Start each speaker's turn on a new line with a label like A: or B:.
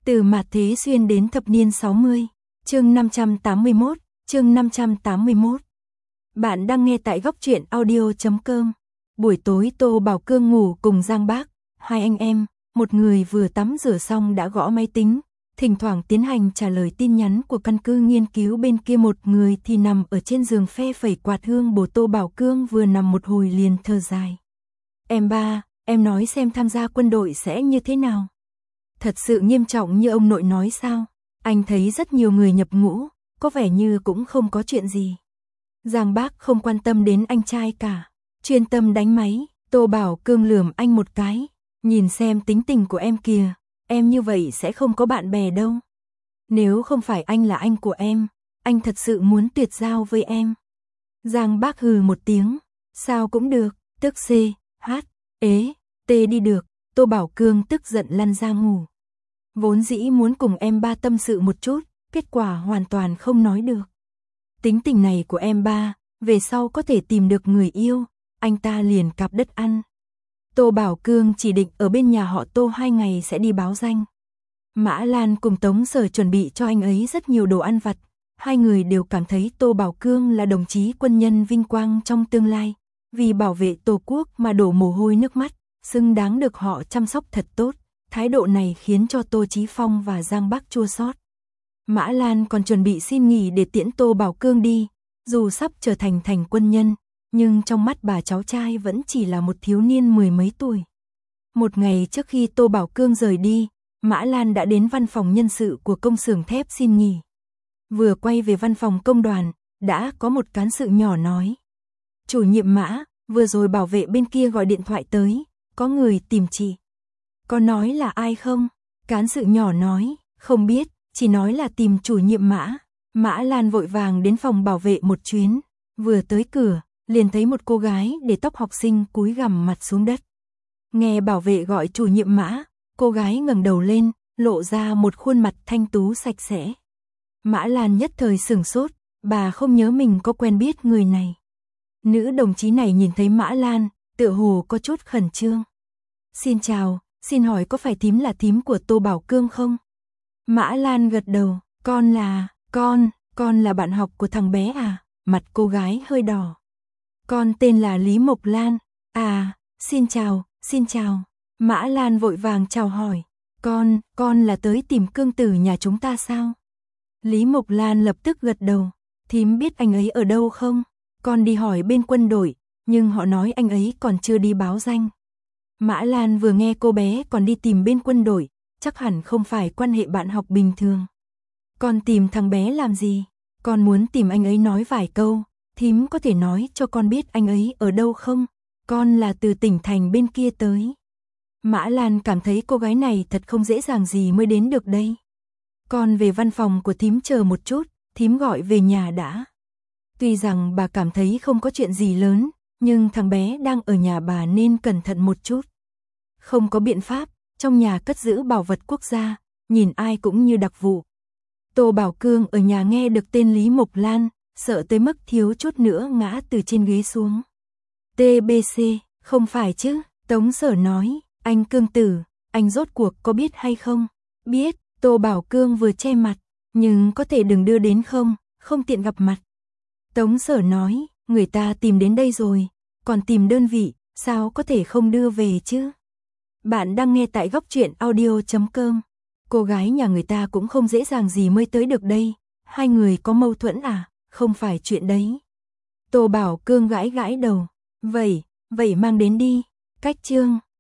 A: Từ mạt thế xuyên đến thập niên 60, chương 581, chương 581. Bạn đang nghe tại góc truyện audio.com. Buổi tối Tô Bảo Cương ngủ cùng Giang Bác, hai anh em, một người vừa tắm rửa xong đã gõ máy tính, thỉnh thoảng tiến hành trả lời tin nhắn của căn cứ nghiên cứu, bên kia một người thì nằm ở trên giường phe phẩy quạt hương bồ. Tô Bảo Cương vừa nằm một hồi liền thở dài. Em ba, em nói xem tham gia quân đội sẽ như thế nào? Thật sự nghiêm trọng như ông nội nói sao? Anh thấy rất nhiều người nhập ngũ, có vẻ như cũng không có chuyện gì. Giang Bác không quan tâm đến anh trai cả, chuyên tâm đánh máy. Tô Bảo Cương lườm anh một cái, nhìn xem tính tình của em kìa, em như vậy sẽ không có bạn bè đâu. Nếu không phải anh là anh của em, anh thật sự muốn tuyệt giao với em. Giang Bác hừ một tiếng, sao cũng được, tức C, H, ế, T đi được. Tô Bảo Cương tức giận lăn ra ngủ. Vốn dĩ muốn cùng em ba tâm sự một chút, kết quả hoàn toàn không nói được. Tính tình này của em ba, về sau có thể tìm được người yêu, anh ta liền cặp đất ăn. Tô Bảo Cương chỉ định ở bên nhà họ Tô 2 ngày sẽ đi báo danh. Mã Lan cùng Tống Sở chuẩn bị cho anh ấy rất nhiều đồ ăn vặt. Hai người đều cảm thấy Tô Bảo Cương là đồng chí quân nhân vinh quang trong tương lai, vì bảo vệ Tổ quốc mà đổ mồ hôi nước mắt, xứng đáng được họ chăm sóc thật tốt. Thái độ này khiến cho Tô Chí Phong và Giang Bác chua xót. Mã Lan còn chuẩn bị xin nghỉ để tiễn Tô Bảo Cương đi, dù sắp trở thành quân nhân, nhưng trong mắt bà cháu trai vẫn chỉ là một thiếu niên mười mấy tuổi. Một ngày trước khi Tô Bảo Cương rời đi, Mã Lan đã đến văn phòng nhân sự của công xưởng thép xin nghỉ. Vừa quay về văn phòng công đoàn, đã có một cán sự nhỏ nói: "Chủ nhiệm Mã, vừa rồi bảo vệ bên kia gọi điện thoại tới, có người tìm chị." "Có nói là ai không?" Cán sự nhỏ nói: "Không biết, chỉ nói là tìm chủ nhiệm Mã." Mã Lan vội vàng đến phòng bảo vệ một chuyến, vừa tới cửa, liền thấy một cô gái để tóc học sinh cúi gằm mặt xuống đất. Nghe bảo vệ gọi chủ nhiệm Mã, cô gái ngẩng đầu lên, lộ ra một khuôn mặt thanh tú sạch sẽ. Mã Lan nhất thời sửng sốt, bà không nhớ mình có quen biết người này. Nữ đồng chí này nhìn thấy Mã Lan, tựa hồ có chút khẩn trương. "Xin chào, xin hỏi có phải thím là thím của Tô Bảo Cương không?" Mã Lan gật đầu, con là bạn học của thằng bé à?" Mặt cô gái hơi đỏ. "Con tên là Lý Mộc Lan." "À, xin chào." Mã Lan vội vàng chào hỏi. Con là tới tìm Cương Tử nhà chúng ta sao?" Lý Mộc Lan lập tức gật đầu. "Thím biết anh ấy ở đâu không? Con đi hỏi bên quân đội, nhưng họ nói anh ấy còn chưa đi báo danh." Mã Lan vừa nghe cô bé còn đi tìm bên quân đội, chắc hẳn không phải quan hệ bạn học bình thường. "Con tìm thằng bé làm gì? Con muốn tìm anh ấy nói vài câu, thím có thể nói cho con biết anh ấy ở đâu không? Con là từ tỉnh thành bên kia tới." Mã Lan cảm thấy cô gái này thật không dễ dàng gì mới đến được đây. "Con về văn phòng của thím chờ một chút, thím gọi về nhà đã." Tuy rằng bà cảm thấy không có chuyện gì lớn, nhưng thằng bé đang ở nhà bà nên cẩn thận một chút. Không có biện pháp, trong nhà cất giữ bảo vật quốc gia, nhìn ai cũng như đặc vụ. Tô Bảo Cương ở nhà nghe được tên Lý Mộc Lan, sợ tới mức thiếu chút nữa ngã từ trên ghế xuống. "TBC, không phải chứ?" Tống Sở nói. "Anh Cương Tử, anh rốt cuộc có biết hay không?" "Biết." Tô Bảo Cương vừa che mặt, "nhưng có thể đừng đưa đến không tiện gặp mặt." Tống Sở nói, "Người ta tìm đến đây rồi, còn tìm đơn vị, sao có thể không đưa về chứ?" Bạn đang nghe tại góc truyện audio.com. Cô gái nhà người ta cũng không dễ dàng gì mới tới được đây. Hai người có mâu thuẫn à? Không phải chuyện đấy. Tô Bảo Cương gãi gãi đầu. Vậy mang đến đi. Cách chương